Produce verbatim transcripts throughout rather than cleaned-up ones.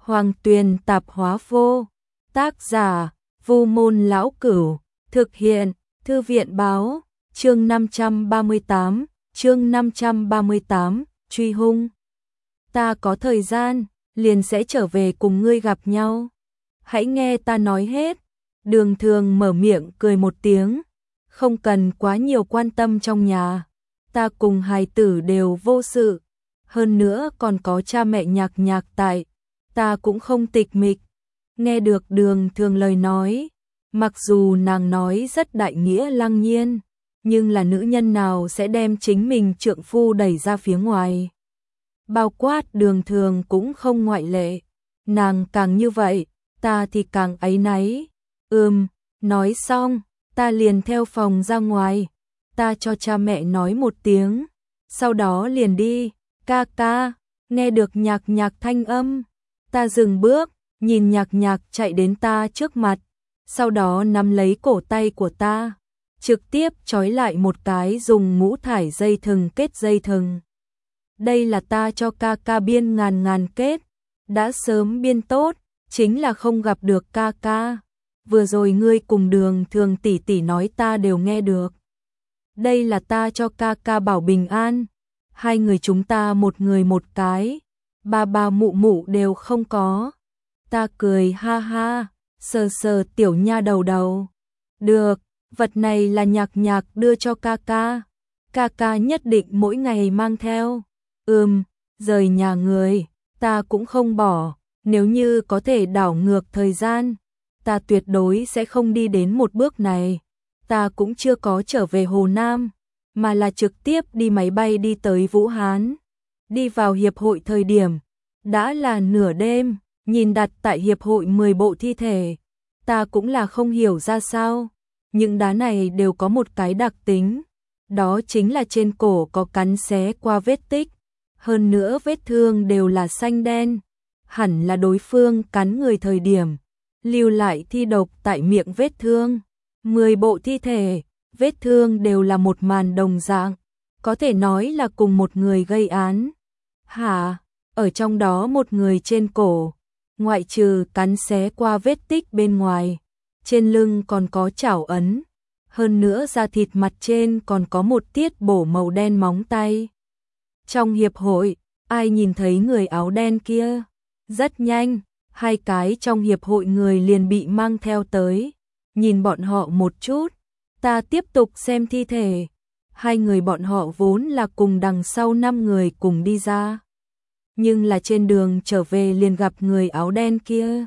Hoàng Tuyền Tạp Hóa Vô. Tác giả Vu Môn Lão Cửu. Thực hiện Thư viện Báo. Chương năm trăm ba mươi tám. Chương năm trăm ba mươi tám. Truy hung. Ta có thời gian, liền sẽ trở về cùng ngươi gặp nhau. Hãy nghe ta nói hết. Đường Thường mở miệng cười một tiếng. Không cần quá nhiều quan tâm trong nhà. Ta cùng hài tử đều vô sự. Hơn nữa còn có cha mẹ Nhạc Nhạc tại. Ta cũng không tịch mịch. Nghe được Đường Thường lời nói. Mặc dù nàng nói rất đại nghĩa lăng nhiên. Nhưng là nữ nhân nào sẽ đem chính mình trượng phu đẩy ra phía ngoài. Bao quát Đường Thường cũng không ngoại lệ. Nàng càng như vậy, ta thì càng áy náy. Ừm, nói xong, ta liền theo phòng ra ngoài. Ta cho cha mẹ nói một tiếng. Sau đó liền đi. Ca ca, nghe được Nhạc Nhạc thanh âm. Ta dừng bước, nhìn Nhạc Nhạc chạy đến ta trước mặt. Sau đó nắm lấy cổ tay của ta. Trực tiếp trói lại một cái dùng ngũ thải dây thừng kết dây thừng. Đây là ta cho ca ca biên ngàn ngàn kết. Đã sớm biên tốt, chính là không gặp được ca ca. Vừa rồi ngươi cùng Đường Thường tỷ tỷ nói ta đều nghe được. Đây là ta cho ca ca bảo bình an. Hai người chúng ta một người một cái. Ba ba mụ mụ đều không có. Ta cười ha ha, sờ sờ tiểu nha đầu đầu. Được, vật này là Nhạc Nhạc đưa cho ca ca. Ca ca nhất định mỗi ngày mang theo. Ừm, rời nhà người, ta cũng không bỏ. Nếu như có thể đảo ngược thời gian, ta tuyệt đối sẽ không đi đến một bước này. Ta cũng chưa có trở về Hồ Nam, mà là trực tiếp đi máy bay đi tới Vũ Hán. Đi vào hiệp hội thời điểm, đã là nửa đêm, nhìn đặt tại hiệp hội mười bộ thi thể. Ta cũng là không hiểu ra sao. Những đá này đều có một cái đặc tính. Đó chính là trên cổ có cắn xé qua vết tích. Hơn nữa vết thương đều là xanh đen. Hẳn là đối phương cắn người thời điểm. Lưu lại thi độc tại miệng vết thương. Mười bộ thi thể, vết thương đều là một màn đồng dạng. Có thể nói là cùng một người gây án. Hả? Ở trong đó một người trên cổ. Ngoại trừ cắn xé qua vết tích bên ngoài. Trên lưng còn có chảo ấn. Hơn nữa da thịt mặt trên còn có một tiết bổ màu đen móng tay. Trong hiệp hội, ai nhìn thấy người áo đen kia? Rất nhanh, hai cái trong hiệp hội người liền bị mang theo tới. Nhìn bọn họ một chút, ta tiếp tục xem thi thể. Hai người bọn họ vốn là cùng đằng sau năm người cùng đi ra. Nhưng là trên đường trở về liền gặp người áo đen kia.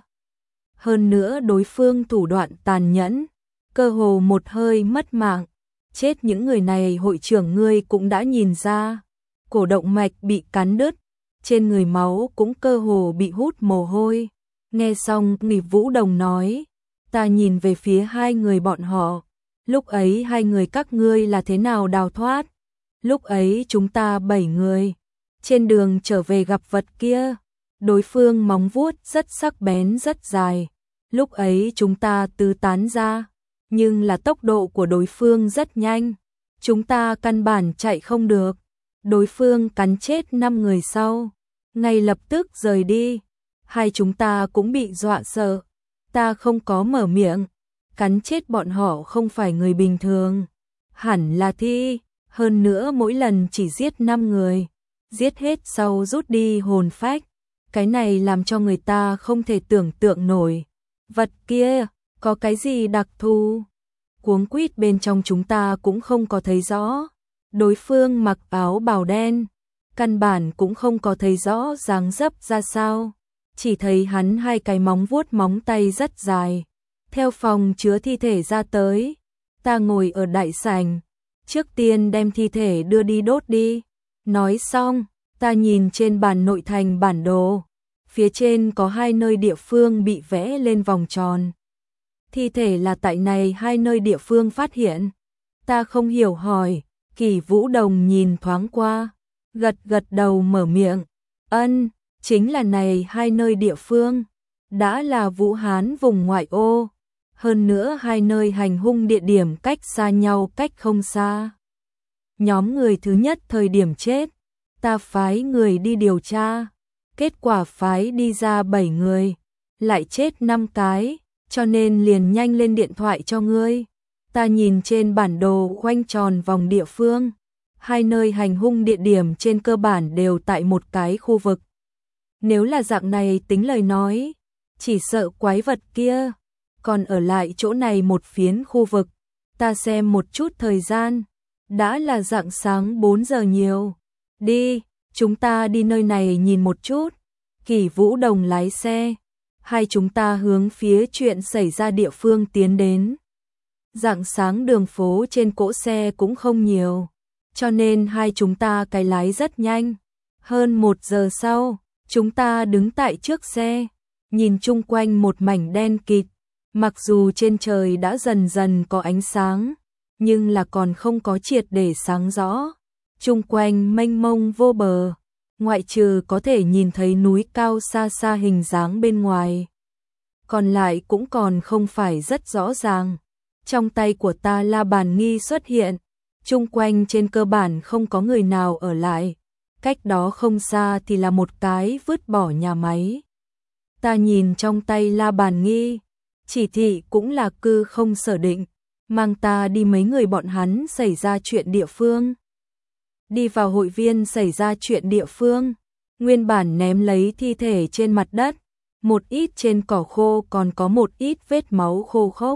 Hơn nữa đối phương thủ đoạn tàn nhẫn, cơ hồ một hơi mất mạng. Chết những người này hội trưởng ngươi cũng đã nhìn ra. Cổ động mạch bị cắn đứt, trên người máu cũng cơ hồ bị hút mồ hôi. Nghe xong Nghỉ Vũ Đồng nói, ta nhìn về phía hai người bọn họ. Lúc ấy hai người các ngươi là thế nào đào thoát? Lúc ấy chúng ta bảy người. Trên đường trở về gặp vật kia. Đối phương móng vuốt rất sắc bén rất dài. Lúc ấy chúng ta tứ tán ra. Nhưng là tốc độ của đối phương rất nhanh. Chúng ta căn bản chạy không được. Đối phương cắn chết năm người sau. Ngay lập tức rời đi. Hai chúng ta cũng bị dọa sợ. Ta không có mở miệng. Cắn chết bọn họ không phải người bình thường. Hẳn là thi. Hơn nữa mỗi lần chỉ giết năm người. Giết hết sau rút đi hồn phách. Cái này làm cho người ta không thể tưởng tượng nổi. Vật kia, có cái gì đặc thù? Cuống quýt bên trong chúng ta cũng không có thấy rõ. Đối phương mặc áo bào đen. Căn bản cũng không có thấy rõ dáng dấp ra sao. Chỉ thấy hắn hai cái móng vuốt móng tay rất dài. Theo phòng chứa thi thể ra tới. Ta ngồi ở đại sảnh. Trước tiên đem thi thể đưa đi đốt đi. Nói xong, ta nhìn trên bàn nội thành bản đồ. Phía trên có hai nơi địa phương bị vẽ lên vòng tròn. Thi thể là tại này hai nơi địa phương phát hiện. Ta không hiểu hỏi. Kỳ Vũ Đồng nhìn thoáng qua. Gật gật đầu mở miệng. Ân, chính là này hai nơi địa phương. Đã là Vũ Hán vùng ngoại ô. Hơn nữa hai nơi hành hung địa điểm cách xa nhau cách không xa. Nhóm người thứ nhất thời điểm chết. Ta phái người đi điều tra. kết quả phái đi ra bảy người, lại chết năm cái, cho nên liền nhanh lên điện thoại cho ngươi. Ta nhìn trên bản đồ khoanh tròn vòng địa phương, hai nơi hành hung địa điểm trên cơ bản đều tại một cái khu vực. Nếu là dạng này tính lời nói, chỉ sợ quái vật kia còn ở lại chỗ này một phiến khu vực. Ta xem một chút thời gian, đã là rạng sáng bốn giờ nhiều. Đi, chúng ta đi nơi này nhìn một chút. Kỷ Vũ Đồng lái xe, hai chúng ta hướng phía chuyện xảy ra địa phương tiến đến. Rạng sáng đường phố trên cỗ xe cũng không nhiều, cho nên hai chúng ta cái lái rất nhanh. Hơn một giờ sau, chúng ta đứng tại trước xe, nhìn chung quanh một mảnh đen kịt. Mặc dù trên trời đã dần dần có ánh sáng, nhưng là còn không có triệt để sáng rõ. Chung quanh mênh mông vô bờ, ngoại trừ có thể nhìn thấy núi cao xa xa hình dáng bên ngoài. Còn lại cũng còn không phải rất rõ ràng. Trong tay của ta La Bàn Nghi xuất hiện, chung quanh trên cơ bản không có người nào ở lại. Cách đó không xa thì là một cái vứt bỏ nhà máy. Ta nhìn trong tay La Bàn Nghi, chỉ thị cũng là cư không sở định, mang ta đi mấy người bọn hắn xảy ra chuyện địa phương. Đi vào hội viên xảy ra chuyện địa phương, nguyên bản ném lấy thi thể trên mặt đất, một ít trên cỏ khô còn có một ít vết máu khô khốc.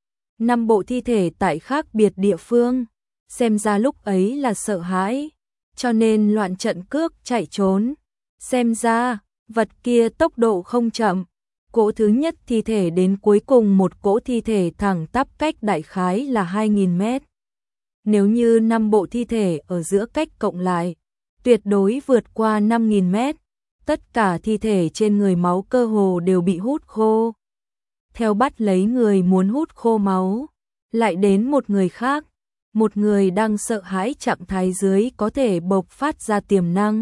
Năm bộ thi thể tại khác biệt địa phương, xem ra lúc ấy là sợ hãi, cho nên loạn trận cước chạy trốn. Xem ra, vật kia tốc độ không chậm. Cỗ thứ nhất thi thể đến cuối cùng một cỗ thi thể thẳng tắp cách đại khái là hai nghìn mét. Nếu như năm bộ thi thể ở giữa cách cộng lại, tuyệt đối vượt qua năm nghìn mét. Tất cả thi thể trên người máu cơ hồ đều bị hút khô. Theo bắt lấy người muốn hút khô máu, lại đến một người khác, một người đang sợ hãi trạng thái dưới có thể bộc phát ra tiềm năng.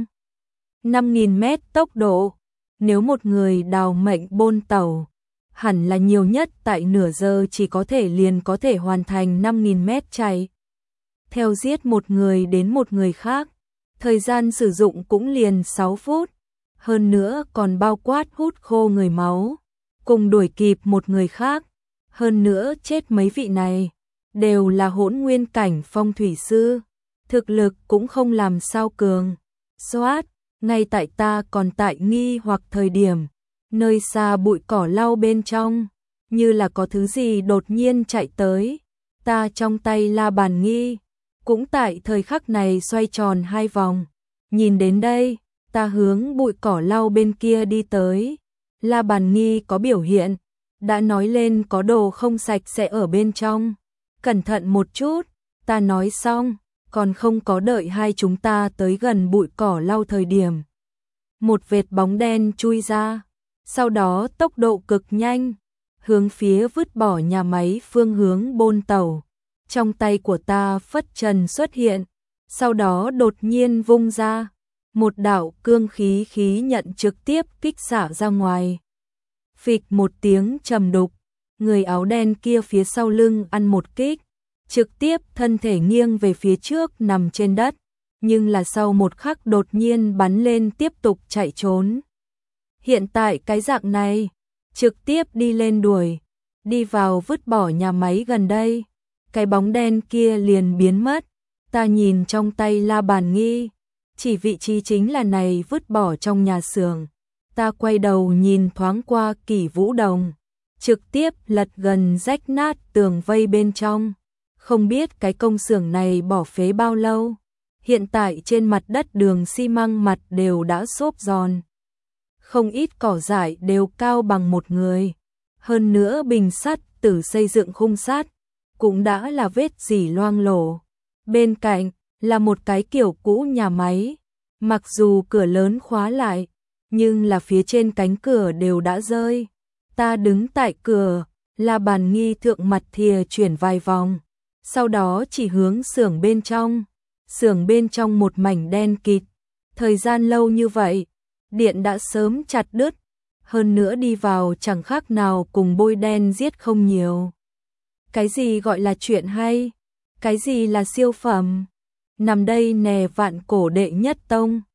năm nghìn mét tốc độ, nếu một người đào mệnh bôn tàu, hẳn là nhiều nhất tại nửa giờ chỉ có thể liền có thể hoàn thành năm nghìn mét chạy. Theo giết một người đến một người khác, thời gian sử dụng cũng liền sáu phút, hơn nữa còn bao quát hút khô người máu, cùng đuổi kịp một người khác, hơn nữa chết mấy vị này, đều là hỗn nguyên cảnh phong thủy sư, thực lực cũng không làm sao cường. Xoát, ngay tại ta còn tại nghi hoặc thời điểm, nơi xa bụi cỏ lau bên trong, như là có thứ gì đột nhiên chạy tới, ta trong tay La Bàn Nghi, cũng tại thời khắc này xoay tròn hai vòng, nhìn đến đây, ta hướng bụi cỏ lau bên kia đi tới. La Bàn Nghi có biểu hiện, đã nói lên có đồ không sạch sẽ ở bên trong. Cẩn thận một chút, ta nói xong, còn không có đợi hai chúng ta tới gần bụi cỏ lau thời điểm. Một vệt bóng đen chui ra, sau đó tốc độ cực nhanh, hướng phía vứt bỏ nhà máy phương hướng bôn tàu. Trong tay của ta phất trần xuất hiện, sau đó đột nhiên vung ra. Một đạo cương khí khí nhận trực tiếp kích xả ra ngoài. Phịch một tiếng trầm đục, người áo đen kia phía sau lưng ăn một kích, trực tiếp thân thể nghiêng về phía trước nằm trên đất, nhưng là sau một khắc đột nhiên bắn lên tiếp tục chạy trốn. Hiện tại cái dạng này, trực tiếp đi lên đuổi, đi vào vứt bỏ nhà máy gần đây, cái bóng đen kia liền biến mất. Ta nhìn trong tay La Bàn Nghi, chỉ vị trí chính là này vứt bỏ trong nhà xưởng. Ta quay đầu nhìn thoáng qua Kỷ Vũ Đồng, trực tiếp lật gần rách nát tường vây bên trong. Không biết cái công xưởng này bỏ phế bao lâu. Hiện tại trên mặt đất đường xi măng mặt đều đã xốp giòn. Không ít cỏ dại đều cao bằng một người. Hơn nữa bình sắt từ xây dựng khung sắt cũng đã là vết rỉ loang lổ. Bên cạnh là một cái kiểu cũ nhà máy. Mặc dù cửa lớn khóa lại, nhưng là phía trên cánh cửa đều đã rơi. Ta đứng tại cửa, La Bàn Nghi thượng mặt thìa chuyển vài vòng, sau đó chỉ hướng xưởng bên trong. Xưởng bên trong một mảnh đen kịt, thời gian lâu như vậy, điện đã sớm chặt đứt, hơn nữa đi vào chẳng khác nào cùng bôi đen giết không nhiều. Cái gì gọi là chuyện hay? Cái gì là siêu phẩm? Nằm đây nè vạn cổ đệ nhất tông,